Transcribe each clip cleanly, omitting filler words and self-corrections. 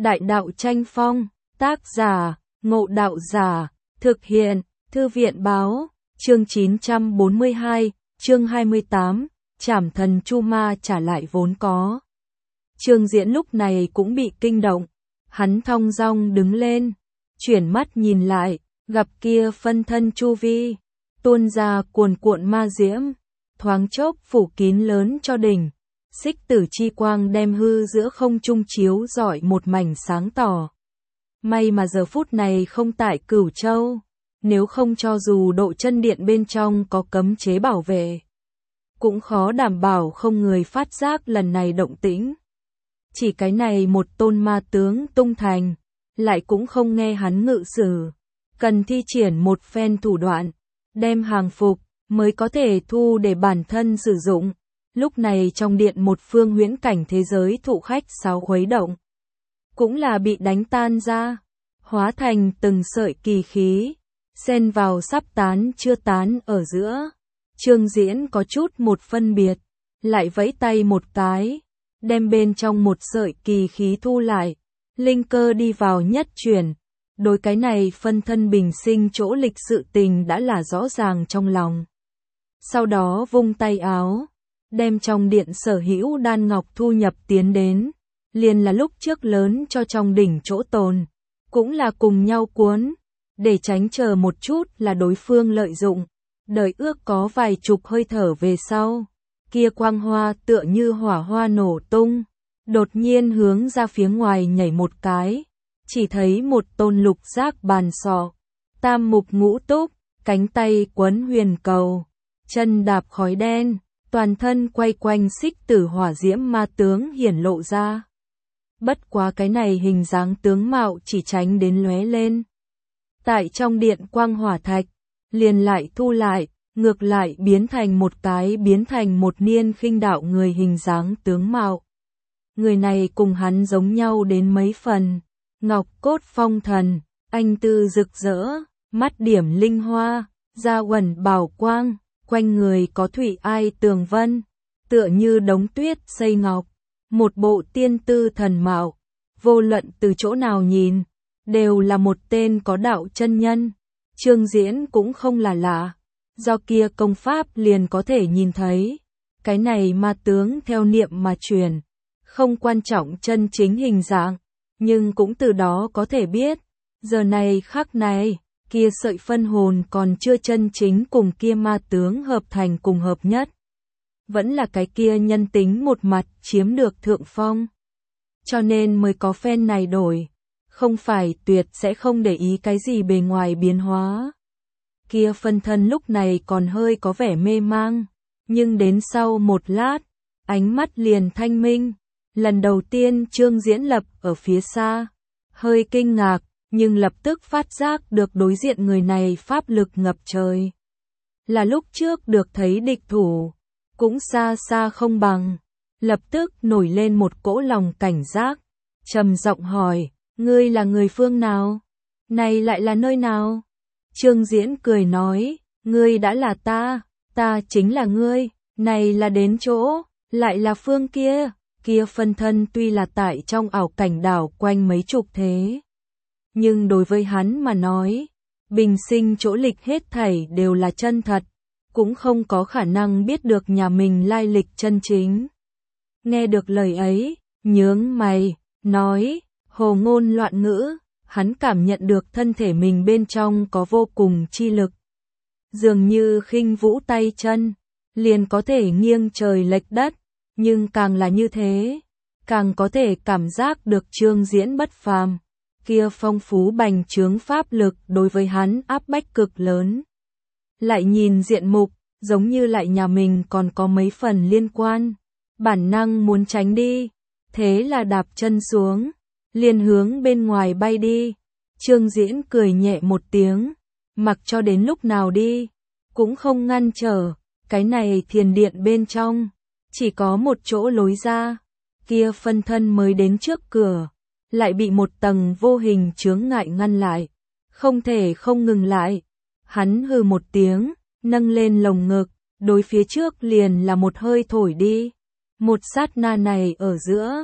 Đại đạo tranh phong, tác giả, Ngộ Đạo Giả, thực hiện, Thư viện báo, chương 942, chương 28, Trảm thần Chu Ma trả lại vốn có. Trương Diễn lúc này cũng bị kinh động, hắn thong dong đứng lên, chuyển mắt nhìn lại, gặp kia phân thân chu vi, tuôn ra cuồn cuộn ma diễm, thoáng chốc phủ kín lớn cho đỉnh. Xích tử chi quang đem hư giữa không trung chiếu rọi một mảnh sáng tỏ. May mà giờ phút này không tại Cửu Châu, nếu không cho dù độ chân điện bên trong có cấm chế bảo vệ, cũng khó đảm bảo không người phát giác lần này động tĩnh. Chỉ cái này một tôn ma tướng tung thành, lại cũng không nghe hắn ngự sử, cần thi triển một phen thủ đoạn, đem hàng phục, mới có thể thu để bản thân sử dụng. Lúc này trong điện một phương huyễn cảnh thế giới thụ khách sáo khuấy động, cũng là bị đánh tan ra, hóa thành từng sợi kỳ khí, xen vào sắp tán chưa tán ở giữa. Trương Diễn có chút một phân biệt, lại vẫy tay một cái, đem bên trong một sợi kỳ khí thu lại, linh cơ đi vào nhất chuyển. Đối cái này phân thân bình sinh chỗ lịch sự tình đã là rõ ràng trong lòng. Sau đó vung tay áo, đem trong điện sở hữu đan ngọc thu nhập tiến đến, liền là lúc trước lớn cho trong đỉnh chỗ tồn, cũng là cùng nhau cuốn, để tránh chờ một chút là đối phương lợi dụng, đợi ước có vài chục hơi thở về sau, kia quang hoa tựa như hỏa hoa nổ tung, đột nhiên hướng ra phía ngoài nhảy một cái, chỉ thấy một tôn lục giác bàn sọ, tam mục ngũ túc, cánh tay quấn huyền cầu, chân đạp khói đen, toàn thân quay quanh xích tử hỏa diễm ma tướng hiển lộ ra. Bất quá cái này hình dáng tướng mạo chỉ tránh đến lóe lên. Tại trong điện quang hỏa thạch, liền lại thu lại, ngược lại biến thành một niên khinh đạo người hình dáng tướng mạo. Người này cùng hắn giống nhau đến mấy phần, ngọc cốt phong thần, anh tư rực rỡ, mắt điểm linh hoa, da uẩn bảo quang. Quanh người có thủy ai tường vân, tựa như đống tuyết xây ngọc, một bộ tiên tư thần mạo, vô luận từ chỗ nào nhìn, đều là một tên có đạo chân nhân. Trương Diễn cũng không là lạ, do kia công pháp liền có thể nhìn thấy, cái này ma tướng theo niệm mà truyền, không quan trọng chân chính hình dạng, nhưng cũng từ đó có thể biết, giờ này khắc này, kia sợi phân hồn còn chưa chân chính cùng kia ma tướng hợp thành cùng hợp nhất. Vẫn là cái kia nhân tính một mặt chiếm được thượng phong. Cho nên mới có phen này đổi, không phải tuyệt sẽ không để ý cái gì bề ngoài biến hóa. Kia phân thân lúc này còn hơi có vẻ mê mang, nhưng đến sau một lát, ánh mắt liền thanh minh. Lần đầu tiên Trương Diễn lập ở phía xa, hơi kinh ngạc, nhưng lập tức phát giác được đối diện người này pháp lực ngập trời. Là lúc trước được thấy địch thủ, cũng xa xa không bằng, lập tức nổi lên một cỗ lòng cảnh giác, trầm giọng hỏi, ngươi là người phương nào? Này lại là nơi nào? Trương Diễn cười nói, ngươi đã là ta chính là ngươi, này là đến chỗ, lại là phương kia, kia phân thân tuy là tại trong ảo cảnh đảo quanh mấy chục thế. Nhưng đối với hắn mà nói, bình sinh chỗ lịch hết thảy đều là chân thật, cũng không có khả năng biết được nhà mình lai lịch chân chính. Nghe được lời ấy, nhướng mày, nói, hồ ngôn loạn ngữ, hắn cảm nhận được thân thể mình bên trong có vô cùng chi lực. Dường như khinh vũ tay chân, liền có thể nghiêng trời lệch đất, nhưng càng là như thế, càng có thể cảm giác được Trương Diễn bất phàm. Kia phong phú bành trướng pháp lực đối với hắn áp bách cực lớn. Lại nhìn diện mục, giống như lại nhà mình còn có mấy phần liên quan. Bản năng muốn tránh đi, thế là đạp chân xuống, liền hướng bên ngoài bay đi. Trương Diễn cười nhẹ một tiếng, mặc cho đến lúc nào đi, cũng không ngăn trở. Cái này thiền điện bên trong, chỉ có một chỗ lối ra, kia phân thân mới đến trước cửa. Lại bị một tầng vô hình chướng ngại ngăn lại, không thể không ngừng lại. Hắn hừ một tiếng, nâng lên lồng ngực, đối phía trước liền là một hơi thổi đi. Một sát na này ở giữa,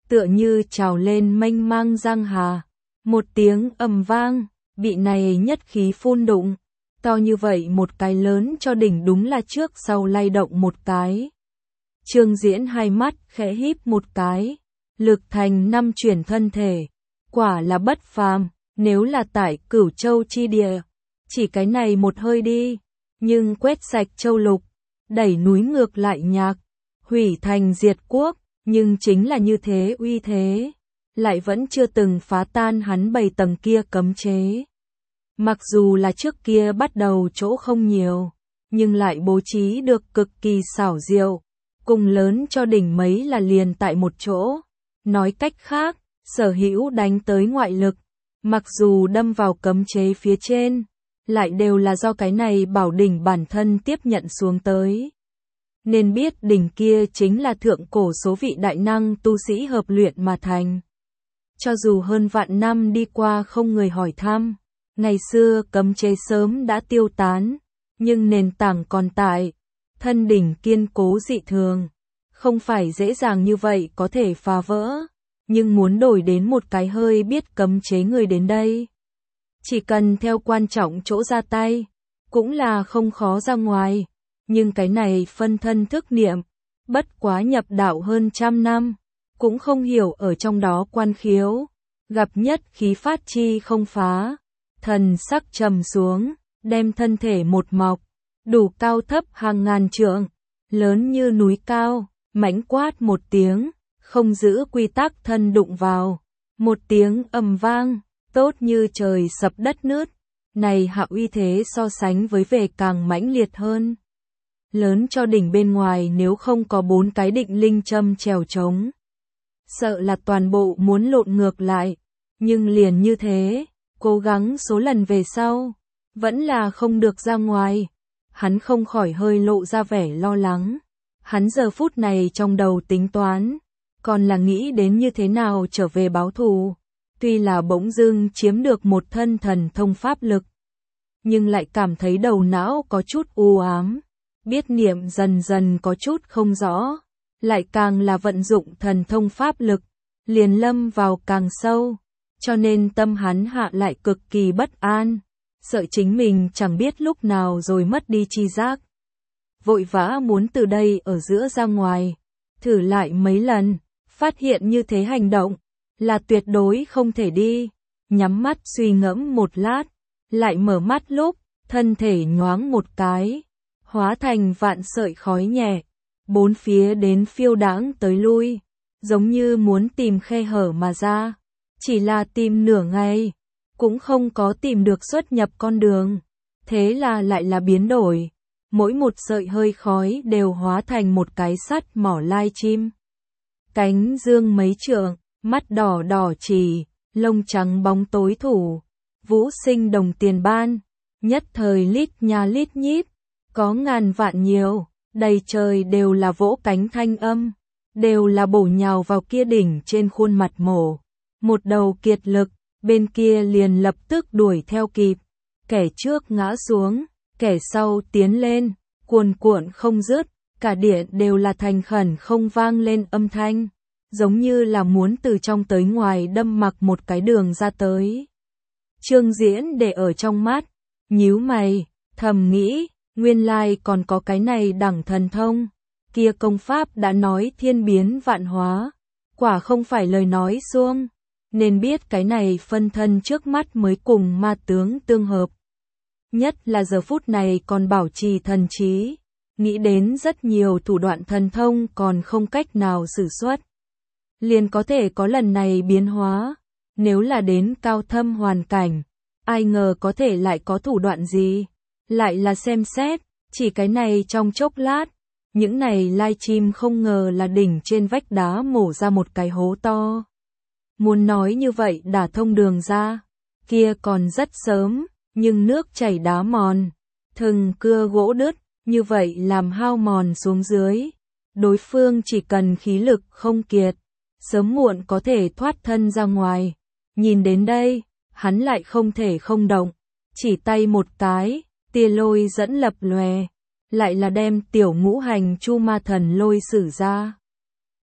tựa như trào lên mênh mang giang hà. Một tiếng ầm vang, bị này nhất khí phun đụng, to như vậy một cái lớn cho đỉnh đúng là trước sau lay động một cái. Trương Diễn hai mắt khẽ híp một cái, lực thành năm chuyển thân thể, quả là bất phàm, nếu là tại Cửu Châu chi địa, chỉ cái này một hơi đi, nhưng quét sạch châu lục, đẩy núi ngược lại nhạc, hủy thành diệt quốc, nhưng chính là như thế uy thế, lại vẫn chưa từng phá tan hắn 7 tầng kia cấm chế. Mặc dù là trước kia bắt đầu chỗ không nhiều, nhưng lại bố trí được cực kỳ xảo diệu, cùng lớn cho đỉnh mấy là liền tại một chỗ. Nói cách khác, Sở Hữu đánh tới ngoại lực, mặc dù đâm vào cấm chế phía trên, lại đều là do cái này bảo đỉnh bản thân tiếp nhận xuống tới. Nên biết đỉnh kia chính là thượng cổ số vị đại năng tu sĩ hợp luyện mà thành. Cho dù hơn vạn năm đi qua không người hỏi thăm, ngày xưa cấm chế sớm đã tiêu tán, nhưng nền tảng còn tại, thân đỉnh kiên cố dị thường, không phải dễ dàng như vậy có thể phá vỡ, nhưng muốn đổi đến một cái hơi biết cấm chế người đến đây. Chỉ cần theo quan trọng chỗ ra tay, cũng là không khó ra ngoài, nhưng cái này phân thân thức niệm, bất quá nhập đạo hơn trăm năm, cũng không hiểu ở trong đó quan khiếu, gặp nhất khí phát chi không phá, thần sắc trầm xuống, đem thân thể một mọc, đủ cao thấp hàng ngàn trượng, lớn như núi cao, mãnh quát một tiếng, không giữ quy tắc thân đụng vào, một tiếng ầm vang, tốt như trời sập đất nứt, này hạ uy thế so sánh với về càng mãnh liệt hơn. Lớn cho đỉnh bên ngoài nếu không có 4 cái định linh châm trèo trống, sợ là toàn bộ muốn lộn ngược lại, nhưng liền như thế, cố gắng số lần về sau, vẫn là không được ra ngoài. Hắn không khỏi hơi lộ ra vẻ lo lắng. Hắn giờ phút này trong đầu tính toán, còn là nghĩ đến như thế nào trở về báo thù. Tuy là bỗng dưng chiếm được một thân thần thông pháp lực, nhưng lại cảm thấy đầu não có chút u ám, biết niệm dần dần có chút không rõ, lại càng là vận dụng thần thông pháp lực, liền lâm vào càng sâu, cho nên tâm hắn hạ lại cực kỳ bất an, sợ chính mình chẳng biết lúc nào rồi mất đi tri giác. Vội vã muốn từ đây ở giữa ra ngoài, thử lại mấy lần, phát hiện như thế hành động là tuyệt đối không thể đi, nhắm mắt suy ngẫm một lát, lại mở mắt lúc, thân thể nhoáng một cái, hóa thành vạn sợi khói nhẹ, bốn phía đến phiêu đãng tới lui, giống như muốn tìm khe hở mà ra, chỉ là tìm nửa ngày, cũng không có tìm được xuất nhập con đường, thế là lại là biến đổi, mỗi một sợi hơi khói đều hóa thành một cái sắt mỏ lai chim. Cánh dương mấy trượng, mắt đỏ đỏ chỉ, lông trắng bóng tối thủ, vũ sinh đồng tiền ban, nhất thời lít nha lít nhít, có ngàn vạn nhiều, đầy trời đều là vỗ cánh thanh âm, đều là bổ nhào vào kia đỉnh trên khuôn mặt mổ. Một đầu kiệt lực, bên kia liền lập tức đuổi theo kịp, kẻ trước ngã xuống, kẻ sau tiến lên, cuồn cuộn không dứt, cả điện đều là thành khẩn không vang lên âm thanh, giống như là muốn từ trong tới ngoài đâm mặc một cái đường ra tới. Trương Diễn để ở trong mắt, nhíu mày, thầm nghĩ, nguyên lai còn có cái này đẳng thần thông, kia công pháp đã nói thiên biến vạn hóa, quả không phải lời nói suông, nên biết cái này phân thân trước mắt mới cùng ma tướng tương hợp. Nhất là giờ phút này còn bảo trì thần trí, nghĩ đến rất nhiều thủ đoạn thần thông còn không cách nào sử xuất. Liền có thể có lần này biến hóa, nếu là đến cao thâm hoàn cảnh, ai ngờ có thể lại có thủ đoạn gì, lại là xem xét, chỉ cái này trong chốc lát, những này lai chim không ngờ là đỉnh trên vách đá mổ ra một cái hố to. Muốn nói như vậy đả thông đường ra, kia còn rất sớm, nhưng nước chảy đá mòn, thừng cưa gỗ đứt, như vậy làm hao mòn xuống dưới. Đối phương chỉ cần khí lực không kiệt, sớm muộn có thể thoát thân ra ngoài. Nhìn đến đây, hắn lại không thể không động, chỉ tay một cái, tia lôi dẫn lập lòe, lại là đem tiểu ngũ hành chu ma thần lôi sử ra.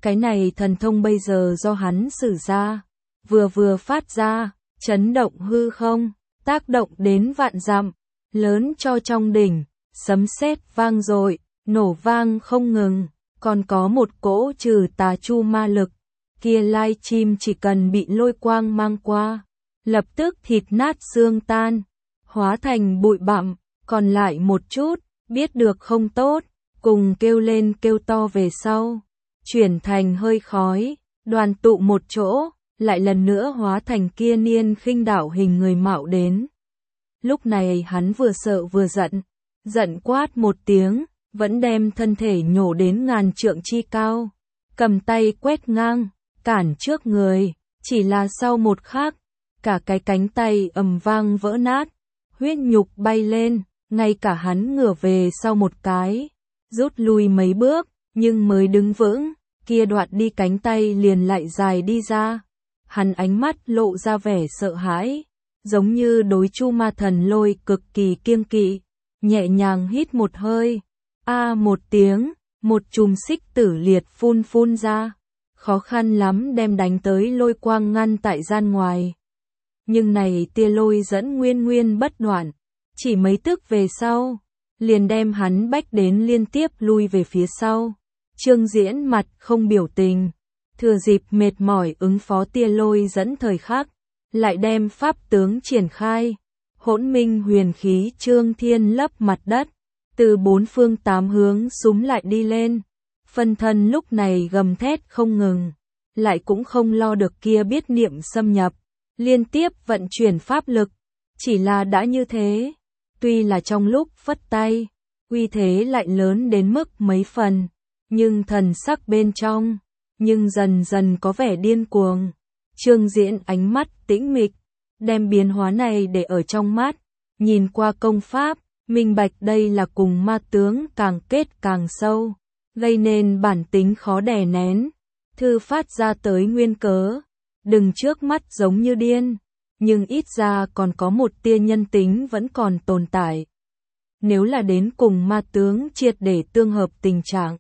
Cái này thần thông bây giờ do hắn sử ra, vừa phát ra, chấn động hư không, tác động đến vạn dặm, lớn cho trong đỉnh, sấm sét vang dội, nổ vang không ngừng, còn có một cỗ trừ tà chu ma lực, kia lai chim chỉ cần bị lôi quang mang qua, lập tức thịt nát xương tan, hóa thành bụi bặm, còn lại một chút, biết được không tốt, cùng kêu lên kêu to về sau, chuyển thành hơi khói, đoàn tụ một chỗ, lại lần nữa hóa thành kia niên khinh đảo hình người mạo đến. Lúc này hắn vừa sợ vừa giận, giận quát một tiếng, vẫn đem thân thể nhổ đến ngàn trượng chi cao, cầm tay quét ngang, cản trước người, chỉ là sau một khắc, cả cái cánh tay ầm vang vỡ nát, huyết nhục bay lên, ngay cả hắn ngửa về sau một cái, rút lui mấy bước, nhưng mới đứng vững, kia đoạt đi cánh tay liền lại dài đi ra. Hắn ánh mắt lộ ra vẻ sợ hãi, giống như đối Chu Ma Thần Lôi cực kỳ kiêng kỵ, nhẹ nhàng hít một hơi, một tiếng, một chùm xích tử liệt phun ra, khó khăn lắm đem đánh tới lôi quang ngăn tại gian ngoài. Nhưng này tia lôi dẫn nguyên bất đoạn, chỉ mấy tức về sau, liền đem hắn bách đến liên tiếp lui về phía sau. Trương Diễn mặt không biểu tình, thừa dịp mệt mỏi ứng phó tia lôi dẫn thời khắc, lại đem pháp tướng triển khai, hỗn minh huyền khí trương thiên lấp mặt đất, từ bốn phương tám hướng súm lại đi lên, phân thân lúc này gầm thét không ngừng, lại cũng không lo được kia biết niệm xâm nhập, liên tiếp vận chuyển pháp lực, chỉ là đã như thế, tuy là trong lúc phất tay, uy thế lại lớn đến mức mấy phần, nhưng thần sắc bên trong, nhưng dần dần có vẻ điên cuồng. Trương Diễn ánh mắt tĩnh mịch, đem biến hóa này để ở trong mắt, nhìn qua công pháp, minh bạch đây là cùng ma tướng càng kết càng sâu, gây nên bản tính khó đè nén, thư phát ra tới nguyên cớ, đừng trước mắt giống như điên, nhưng ít ra còn có một tia nhân tính vẫn còn tồn tại. Nếu là đến cùng ma tướng triệt để tương hợp tình trạng,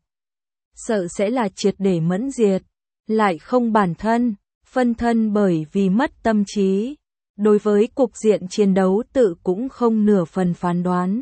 sợ sẽ là triệt để mẫn diệt, lại không bản thân, phân thân bởi vì mất tâm trí, đối với cục diện chiến đấu tự cũng không nửa phần phán đoán.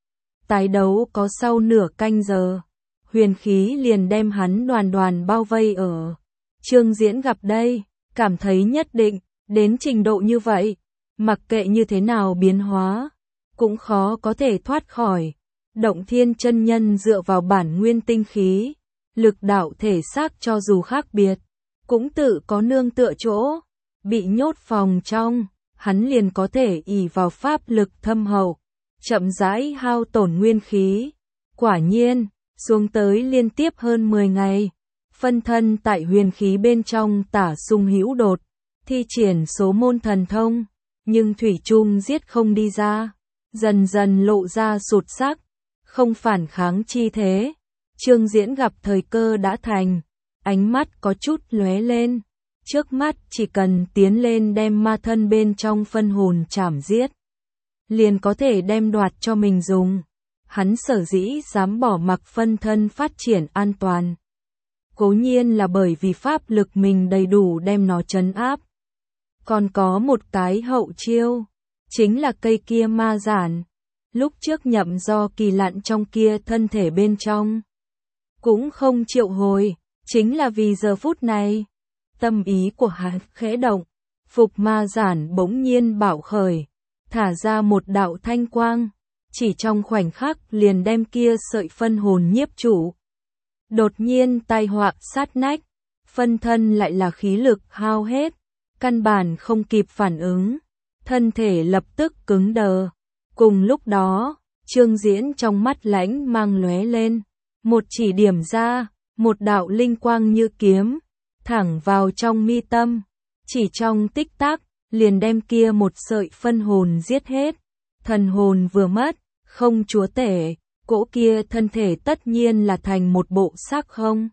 Tái đấu có sau nửa canh giờ, huyền khí liền đem hắn đoàn bao vây ở. Trương Diễn gặp đây, cảm thấy nhất định, đến trình độ như vậy, mặc kệ như thế nào biến hóa, cũng khó có thể thoát khỏi. Động Thiên chân nhân dựa vào bản nguyên tinh khí, lực đạo thể xác cho dù khác biệt, cũng tự có nương tựa chỗ, bị nhốt phòng trong, hắn liền có thể ỷ vào pháp lực thâm hậu, chậm rãi hao tổn nguyên khí. Quả nhiên, xuống tới liên tiếp hơn 10 ngày, phân thân tại huyền khí bên trong tả sung hữu đột, thi triển số môn thần thông, nhưng thủy chung giết không đi ra, dần dần lộ ra sụt sắc, không phản kháng chi thế. Trương Diễn gặp thời cơ đã thành, ánh mắt có chút lóe lên, trước mắt chỉ cần tiến lên đem ma thân bên trong phân hồn chảm giết, liền có thể đem đoạt cho mình dùng. Hắn sở dĩ dám bỏ mặc phân thân phát triển an toàn, cố nhiên là bởi vì pháp lực mình đầy đủ đem nó trấn áp. Còn có một cái hậu chiêu, chính là cây kia ma giản, lúc trước nhậm do kỳ lặn trong kia thân thể bên trong, cũng không triệu hồi, chính là vì giờ phút này, tâm ý của hắn khẽ động, phục ma giản bỗng nhiên bạo khởi, thả ra một đạo thanh quang, chỉ trong khoảnh khắc liền đem kia sợi phân hồn nhiếp chủ. Đột nhiên tai họa sát nách, phân thân lại là khí lực hao hết, căn bản không kịp phản ứng, thân thể lập tức cứng đờ. Cùng lúc đó, Trương Diễn trong mắt lãnh mang lóe lên, một chỉ điểm ra, một đạo linh quang như kiếm, thẳng vào trong mi tâm, chỉ trong tích tắc, liền đem kia một sợi phân hồn giết hết. Thần hồn vừa mất, không chúa tể, cỗ kia thân thể tất nhiên là thành một bộ xác không.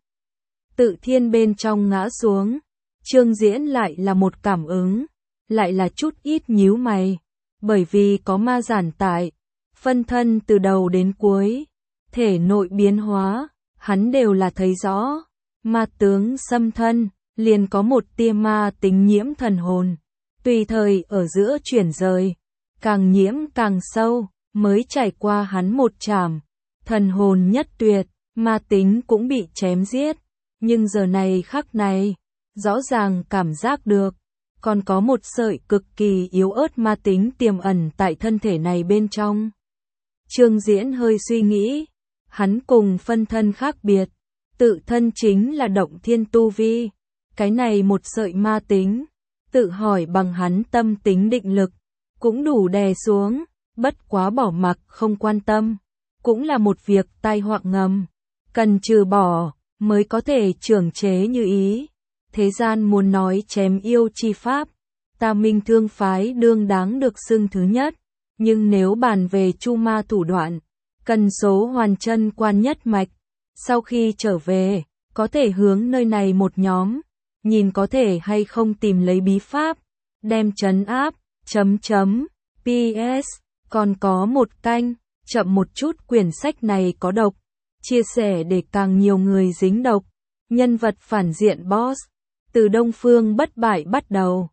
Tự thiên bên trong ngã xuống, Trương Diễn lại là một cảm ứng, lại là chút ít nhíu mày, bởi vì có ma giản tại, phân thân từ đầu đến cuối, thể nội biến hóa, hắn đều là thấy rõ, ma tướng xâm thân, liền có một tia ma tính nhiễm thần hồn, tùy thời ở giữa chuyển rời, càng nhiễm càng sâu, mới trải qua hắn một trảm, thần hồn nhất tuyệt, ma tính cũng bị chém giết, nhưng giờ này khắc này, rõ ràng cảm giác được, còn có một sợi cực kỳ yếu ớt ma tính tiềm ẩn tại thân thể này bên trong. Trương Diễn hơi suy nghĩ, hắn cùng phân thân khác biệt, tự thân chính là động thiên tu vi, cái này một sợi ma tính, tự hỏi bằng hắn tâm tính định lực, cũng đủ đè xuống, bất quá bỏ mặc không quan tâm, cũng là một việc tai họa ngầm, cần trừ bỏ, mới có thể trưởng chế như ý. Thế gian muốn nói chém yêu chi pháp, ta Minh Thương phái đương đáng được xưng thứ nhất, nhưng nếu bàn về chu ma thủ đoạn, cần số hoàn chân quan nhất mạch, sau khi trở về, có thể hướng nơi này một nhóm, nhìn có thể hay không tìm lấy bí pháp, đem trấn áp, PS, còn có một canh, chậm một chút quyển sách này có độc, chia sẻ để càng nhiều người dính độc, nhân vật phản diện boss, từ Đông Phương bất bại bắt đầu.